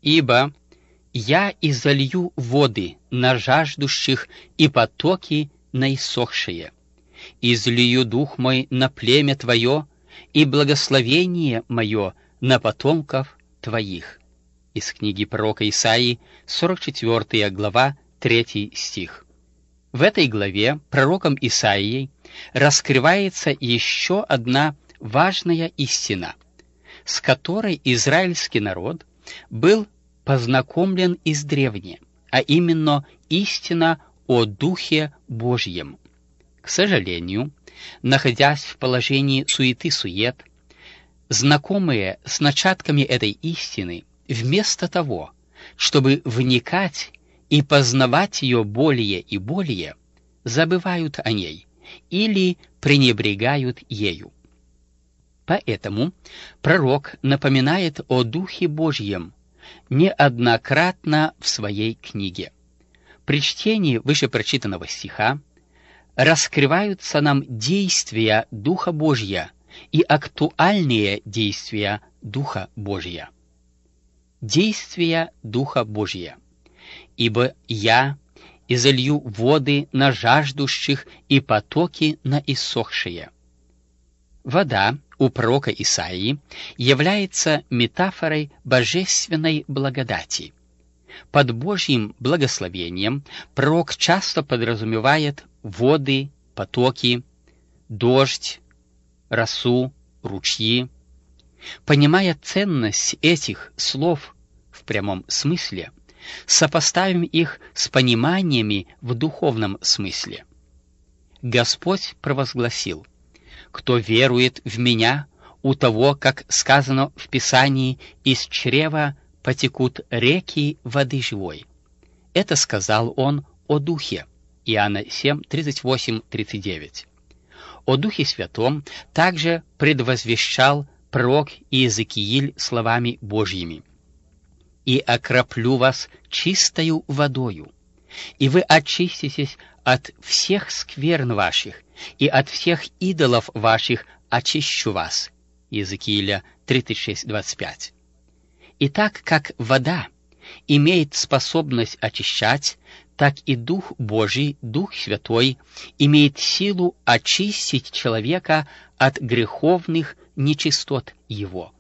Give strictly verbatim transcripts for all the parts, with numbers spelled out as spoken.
Ибо я изолью воды на жаждущих и потоки на иссохшие. Излию дух мой на племя твое, и благословение мое на потомков твоих». Из книги пророка Исаии, сорок четвёртая глава, третий стих. В этой главе пророком Исаией раскрывается еще одна важная истина, с которой израильский народ был познакомлен издревне, а именно истина о Духе Божьем. К сожалению, находясь в положении суеты-сует, знакомые с начатками этой истины, вместо того, чтобы вникать и познавать ее более и более, забывают о ней или пренебрегают ею. Поэтому пророк напоминает о Духе Божьем неоднократно в своей книге. При чтении вышепрочитанного стиха раскрываются нам действия Духа Божья и актуальные действия Духа Божья. Действия Духа Божья. «Ибо я изолью воды на жаждущих и потоки на иссохшие». Вода у пророка Исаии является метафорой божественной благодати. Под Божьим благословением пророк часто подразумевает воды, потоки, дождь, росу, ручьи. Понимая ценность этих слов в прямом смысле, сопоставим их с пониманиями в духовном смысле. Господь провозгласил: «Кто верует в Меня, у того, как сказано в Писании, из чрева потекут реки воды живой». Это сказал Он о Духе. Иоанна семь, тридцать восемь тридцать девять. О Духе Святом также предвозвещал пророк Иезекииль словами Божьими: «И окроплю вас чистою водою, и вы очиститесь от всех скверн ваших, и от всех идолов ваших очищу вас». Иезекииля тридцать шесть двадцать пять. И так как вода имеет способность очищать, так и Дух Божий, Дух Святой, имеет силу очистить человека от греховных нечистот его.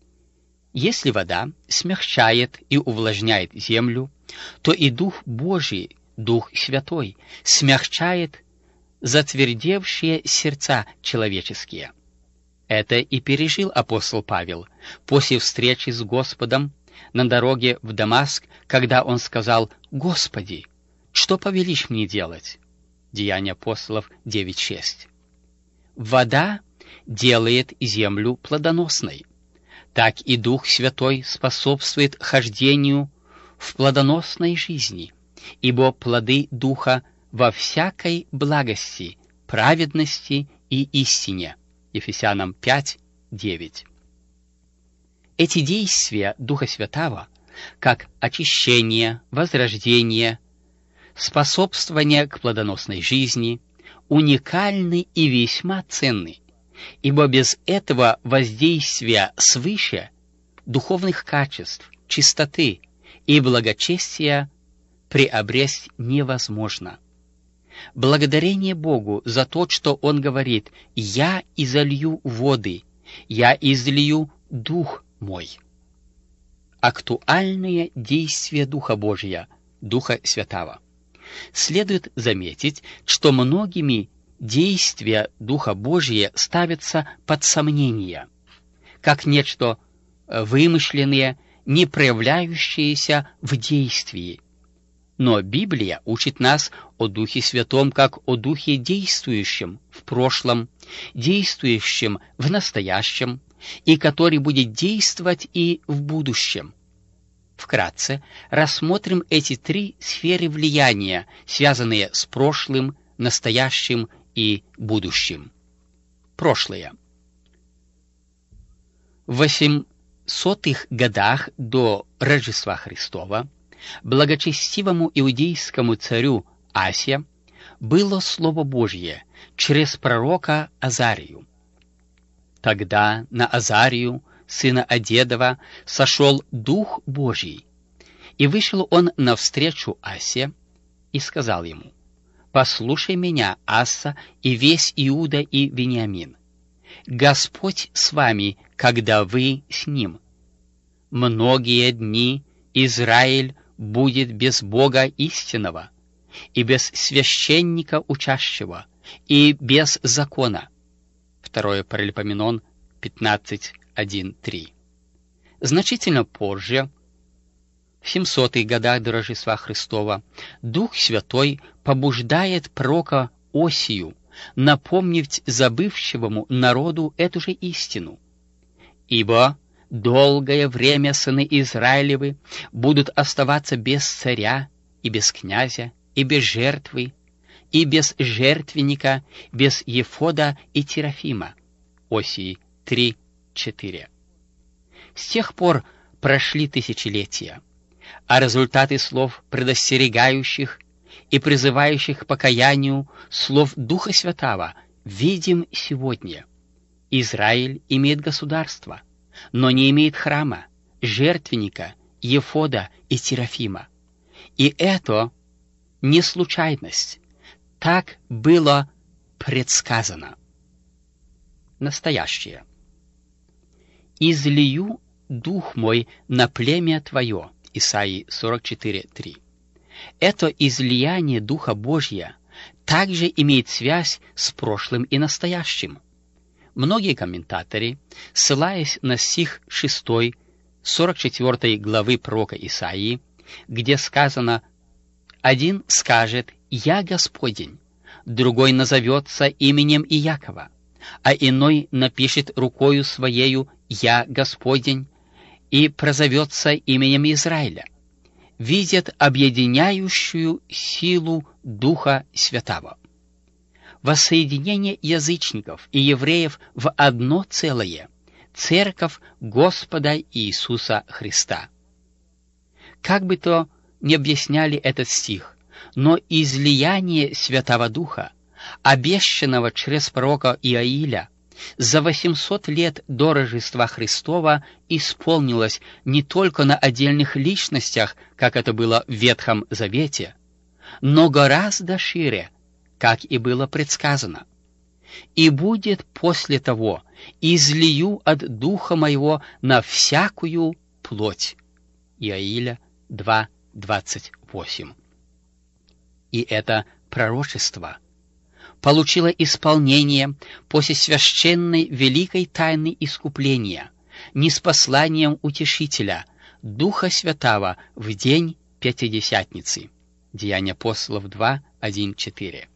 Если вода смягчает и увлажняет землю, то и Дух Божий, Дух Святой, смягчает затвердевшие сердца человеческие. Это и пережил апостол Павел после встречи с Господом на дороге в Дамаск, когда он сказал: «Господи, что повелишь мне делать?» Деяния апостолов девять шесть. Вода делает землю плодоносной. Так и Дух Святой способствует хождению в плодоносной жизни, ибо плоды Духа во всякой благости, праведности и истине. Ефесянам пять девять. Эти действия Духа Святого, как очищение, возрождение, способствование к плодоносной жизни, уникальны и весьма ценны, ибо без этого воздействия свыше духовных качеств, чистоты и благочестия приобрести невозможно. Благодарение Богу за то, что Он говорит: «Я изолью воды, я излию Дух мой». Актуальные действия Духа Божия, Духа Святого. Следует заметить, что многими действия Духа Божия ставятся под сомнение, как нечто вымышленное, не проявляющееся в действии. Но Библия учит нас о Духе Святом как о Духе действующем в прошлом, действующем в настоящем и который будет действовать и в будущем. Вкратце рассмотрим эти три сферы влияния, связанные с прошлым, настоящим и будущим. Прошлое. В восьмисотых годах до Рождества Христова благочестивому иудейскому царю Асе было Слово Божье через пророка Азарию. Тогда на Азарию, сына Одедова, сошел Дух Божий, И вышел он навстречу Асе и сказал ему: «Послушай меня, Аса, и весь Иуда и Вениамин. Господь с вами, когда вы с ним. Многие дни Израиль будет без Бога истинного, и без священника учащего, и без закона». Второе Паралипоменон пятнадцать, один, три. Значительно позже, в семисотых годах до Рождества Христова, Дух Святой побуждает пророка Осию напомнить забывшему народу эту же истину. «Ибо долгое время сыны Израилевы будут оставаться без царя и без князя, и без жертвы, и без жертвенника, без ефода и терафима». Осии три, четыре. С тех пор прошли тысячелетия, а результаты слов предостерегающих и призывающих к покаянию, слов Духа Святого, видим сегодня. Израиль имеет государство, но не имеет храма, жертвенника, ефода и терафима. И это не случайность. Так было предсказано. Настоящее. «Излию дух мой на племя твое» Исаии сорок четыре, три. Это излияние Духа Божия также имеет связь с прошлым и настоящим. Многие комментаторы, ссылаясь на стих шестой, сорок четвёртой главы пророка Исаии, где сказано: «Один скажет: Я Господень, другой назовется именем Иакова, а иной напишет рукою своею: Я Господень, и прозовется именем Израиля», видят объединяющую силу Духа Святого. Воссоединение язычников и евреев в одно целое — Церковь Господа Иисуса Христа. Как бы то ни объясняли этот стих, но излияние Святого Духа, обещанного через пророка Иоиля, за восемьсот лет до Рождества Христова исполнилось не только на отдельных личностях, как это было в Ветхом Завете, но гораздо шире, как и было предсказано. «И будет после того: излию от Духа Моего на всякую плоть». Иоиля два, двадцать восемь. И это пророчество получило исполнение после священной великой тайны искупления, ниспосланием Утешителя, Духа Святого в день Пятидесятницы. Деяния апостолов два, один, четыре.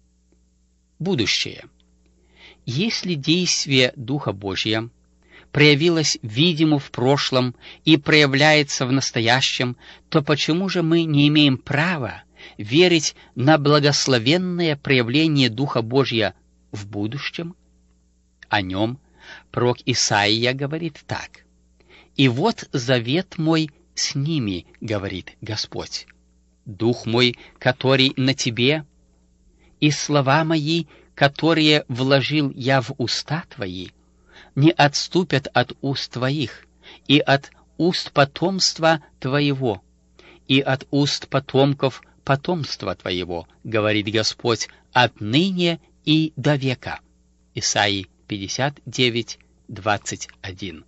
Будущее. Если действие Духа Божия проявилось видимо в прошлом и проявляется в настоящем, то почему же мы не имеем права верить на благословенное проявление Духа Божия в будущем? О нем пророк Исаия говорит так: «И вот завет мой с ними, говорит Господь, Дух мой, который на тебе, и слова мои, которые вложил я в уста твои, не отступят от уст твоих, и от уст потомства твоего, и от уст потомков потомства твоего, говорит Господь, отныне и до века». Исаии пятьдесят девять, двадцать один.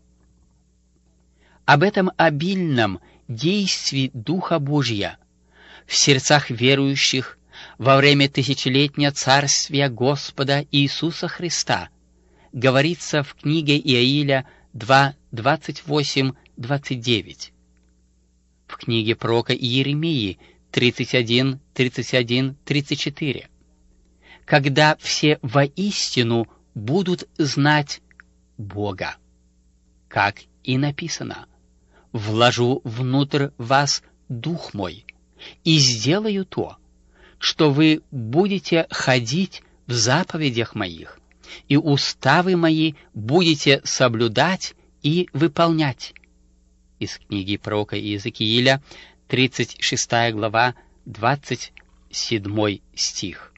Об этом обильном действии Духа Божия в сердцах верующих во время тысячелетнего царствия Господа Иисуса Христа говорится в книге Иоиля два, двадцать восемь, двадцать девять, в книге пророка Иеремии тридцать один, тридцать один, тридцать четыре. «Когда все воистину будут знать Бога», как и написано: «Вложу внутрь вас Дух мой, и сделаю то, что вы будете ходить в заповедях моих, и уставы мои будете соблюдать и выполнять». Из книги пророка Иезекииля, тридцать шестая глава, двадцать седьмой стих.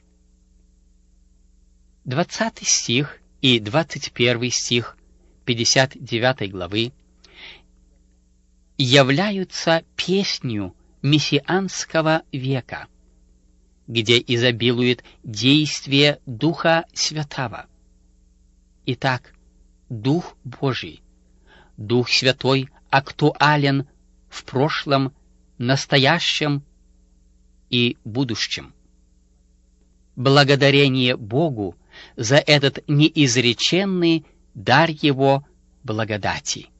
двадцатый стих и двадцать первый стих пятьдесят девятой главы являются песнью мессианского века, где изобилует действие Духа Святого. Итак, Дух Божий, Дух Святой актуален в прошлом, настоящем и будущем. Благодарение Богу за этот неизреченный дар Его благодати.